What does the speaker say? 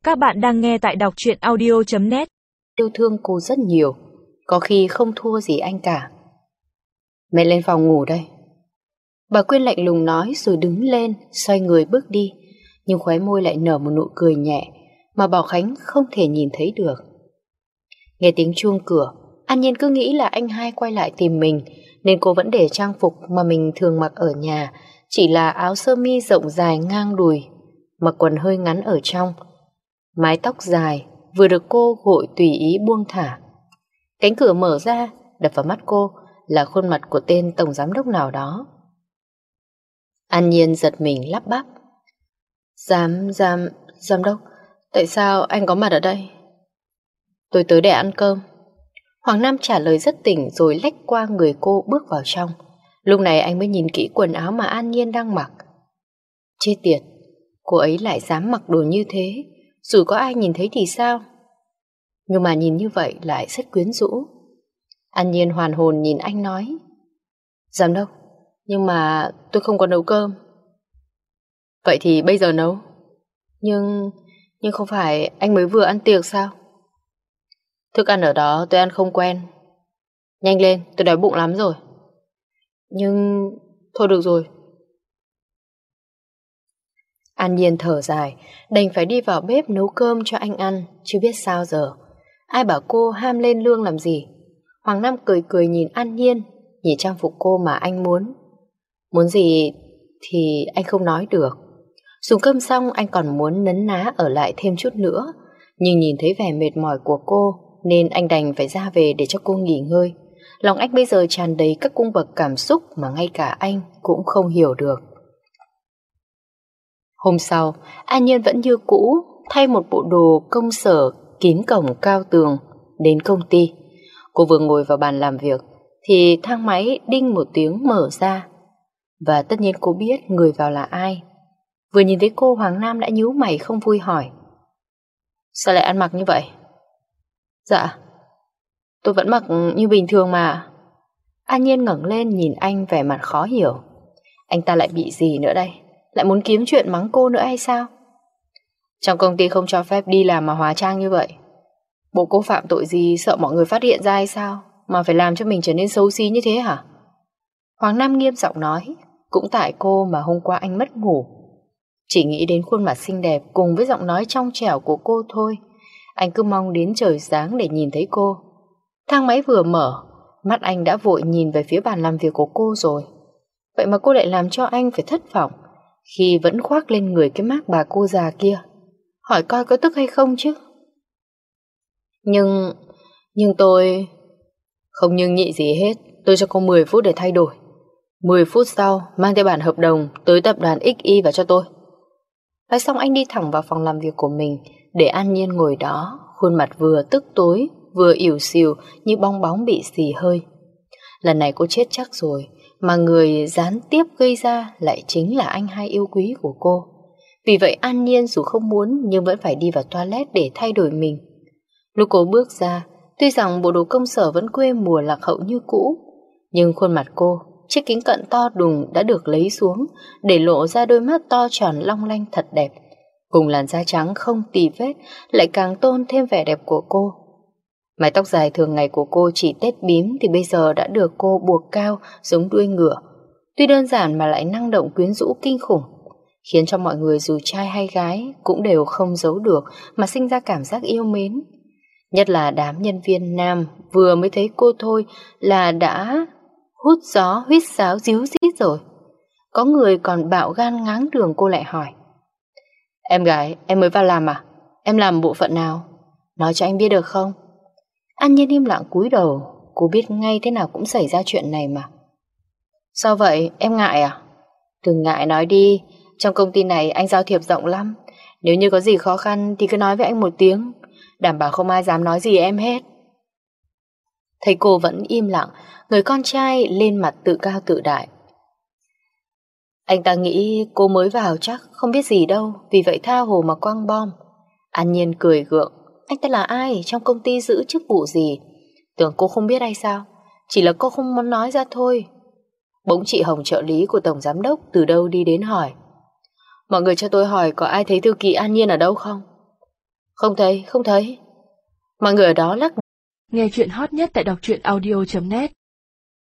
Các bạn đang nghe tại đọc truyện audio.net. Yêu thương cô rất nhiều, có khi không thua gì anh cả. Mẹ lên phòng ngủ đây. Bà Quyên lạnh lùng nói rồi đứng lên, xoay người bước đi, nhưng khóe môi lại nở một nụ cười nhẹ mà Bảo Khánh không thể nhìn thấy được. Nghe tiếng chuông cửa, An Nhiên cứ nghĩ là anh hai quay lại tìm mình, nên cô vẫn để trang phục mà mình thường mặc ở nhà, chỉ là áo sơ mi rộng dài ngang đùi, mặc quần hơi ngắn ở trong. Mái tóc dài vừa được cô gội tùy ý buông thả. Cánh cửa mở ra, đập vào mắt cô là khuôn mặt của tên tổng giám đốc nào đó. An Nhiên giật mình lắp bắp. Giám đốc, tại sao anh có mặt ở đây? Tôi tới để ăn cơm. Hoàng Nam trả lời rất tỉnh rồi lách qua người cô bước vào trong. Lúc này anh mới nhìn kỹ quần áo mà An Nhiên đang mặc. Chết tiệt, cô ấy lại dám mặc đồ như thế, dù có ai nhìn thấy thì sao? Nhưng mà nhìn như vậy lại rất quyến rũ. An Nhiên hoàn hồn nhìn anh nói. Giám đốc, nhưng mà tôi không có nấu cơm. Vậy thì bây giờ nấu. Nhưng không phải anh mới vừa ăn tiệc sao? Thức ăn ở đó tôi ăn không quen. Nhanh lên, tôi đói bụng lắm rồi. Nhưng... thôi được rồi. An Nhiên thở dài, đành phải đi vào bếp nấu cơm cho anh ăn, chứ biết sao giờ. Ai bảo cô ham lên lương làm gì. Hoàng Nam cười cười nhìn An Nhiên, nhìn trang phục cô mà anh muốn. Muốn gì thì anh không nói được. Dùng cơm xong anh còn muốn nấn ná ở lại thêm chút nữa, nhưng nhìn thấy vẻ mệt mỏi của cô nên anh đành phải ra về để cho cô nghỉ ngơi. Lòng anh bây giờ tràn đầy các cung bậc cảm xúc mà ngay cả anh cũng không hiểu được. Hôm sau, An Nhiên vẫn như cũ, thay một bộ đồ công sở kín cổng cao tường, đến công ty. Cô vừa ngồi vào bàn làm việc thì thang máy đinh một tiếng mở ra. Và tất nhiên cô biết người vào là ai. Vừa nhìn thấy cô, Hoàng Nam đã nhíu mày không vui hỏi. Sao lại ăn mặc như vậy? Dạ, tôi vẫn mặc như bình thường mà. An Nhiên ngẩng lên nhìn anh vẻ mặt khó hiểu. Anh ta lại bị gì nữa đây? Lại muốn kiếm chuyện mắng cô nữa hay sao? Trong công ty không cho phép đi làm mà hóa trang như vậy. Bộ cô phạm tội gì sợ mọi người phát hiện ra hay sao mà phải làm cho mình trở nên xấu xí như thế hả? Hoàng Nam nghiêm giọng nói. Cũng tại cô mà hôm qua anh mất ngủ. Chỉ nghĩ đến khuôn mặt xinh đẹp cùng với giọng nói trong trẻo của cô thôi, anh cứ mong đến trời sáng để nhìn thấy cô. Thang máy vừa mở, mắt anh đã vội nhìn về phía bàn làm việc của cô rồi. Vậy mà cô lại làm cho anh phải thất vọng khi vẫn khoác lên người cái mác bà cô già kia. Hỏi coi có tức hay không chứ? Nhưng tôi... Không nhưng nhị gì hết. Tôi cho cô 10 phút để thay đổi. 10 phút sau mang theo bản hợp đồng tới tập đoàn XY vào cho tôi. Nói xong anh đi thẳng vào phòng làm việc của mình, để An Nhiên ngồi đó, khuôn mặt vừa tức tối vừa ỉu xìu như bong bóng bị xì hơi. Lần này cô chết chắc rồi, mà người gián tiếp gây ra lại chính là anh hai yêu quý của cô. Vì vậy An Nhiên dù không muốn nhưng vẫn phải đi vào toilet để thay đổi mình. Lúc cô bước ra, tuy rằng bộ đồ công sở vẫn quê mùa lạc hậu như cũ, nhưng khuôn mặt cô, chiếc kính cận to đùng đã được lấy xuống, để lộ ra đôi mắt to tròn long lanh thật đẹp, cùng làn da trắng không tì vết lại càng tôn thêm vẻ đẹp của cô. Mái tóc dài thường ngày của cô chỉ tết bím thì bây giờ đã được cô buộc cao giống đuôi ngựa. Tuy đơn giản mà lại năng động quyến rũ kinh khủng, khiến cho mọi người dù trai hay gái cũng đều không giấu được mà sinh ra cảm giác yêu mến. Nhất là đám nhân viên nam vừa mới thấy cô thôi là đã hút gió huýt sáo díu dít rồi. Có người còn bạo gan ngáng đường cô lại hỏi. Em gái, em mới vào làm à? Em làm bộ phận nào? Nói cho anh biết được không? An Nhiên im lặng cúi đầu. Cô biết ngay thế nào cũng xảy ra chuyện này mà. Sao vậy? Em ngại à? Đừng ngại nói đi. Trong công ty này anh giao thiệp rộng lắm. Nếu như có gì khó khăn thì cứ nói với anh một tiếng. Đảm bảo không ai dám nói gì em hết. Thấy cô vẫn im lặng, người con trai lên mặt tự cao tự đại. Anh ta nghĩ cô mới vào chắc không biết gì đâu, vì vậy tha hồ mà quăng bom. An Nhiên cười gượng. Anh ta là ai? Trong công ty giữ chức vụ gì? Tưởng cô không biết hay sao? Chỉ là cô không muốn nói ra thôi. Bỗng chị Hồng, trợ lý của tổng giám đốc, từ đâu đi đến hỏi. Mọi người cho tôi hỏi có ai thấy thư ký An Nhiên ở đâu không? Không thấy. Mọi người ở đó lắc. Nghe chuyện hot nhất tại đọc truyện audio.net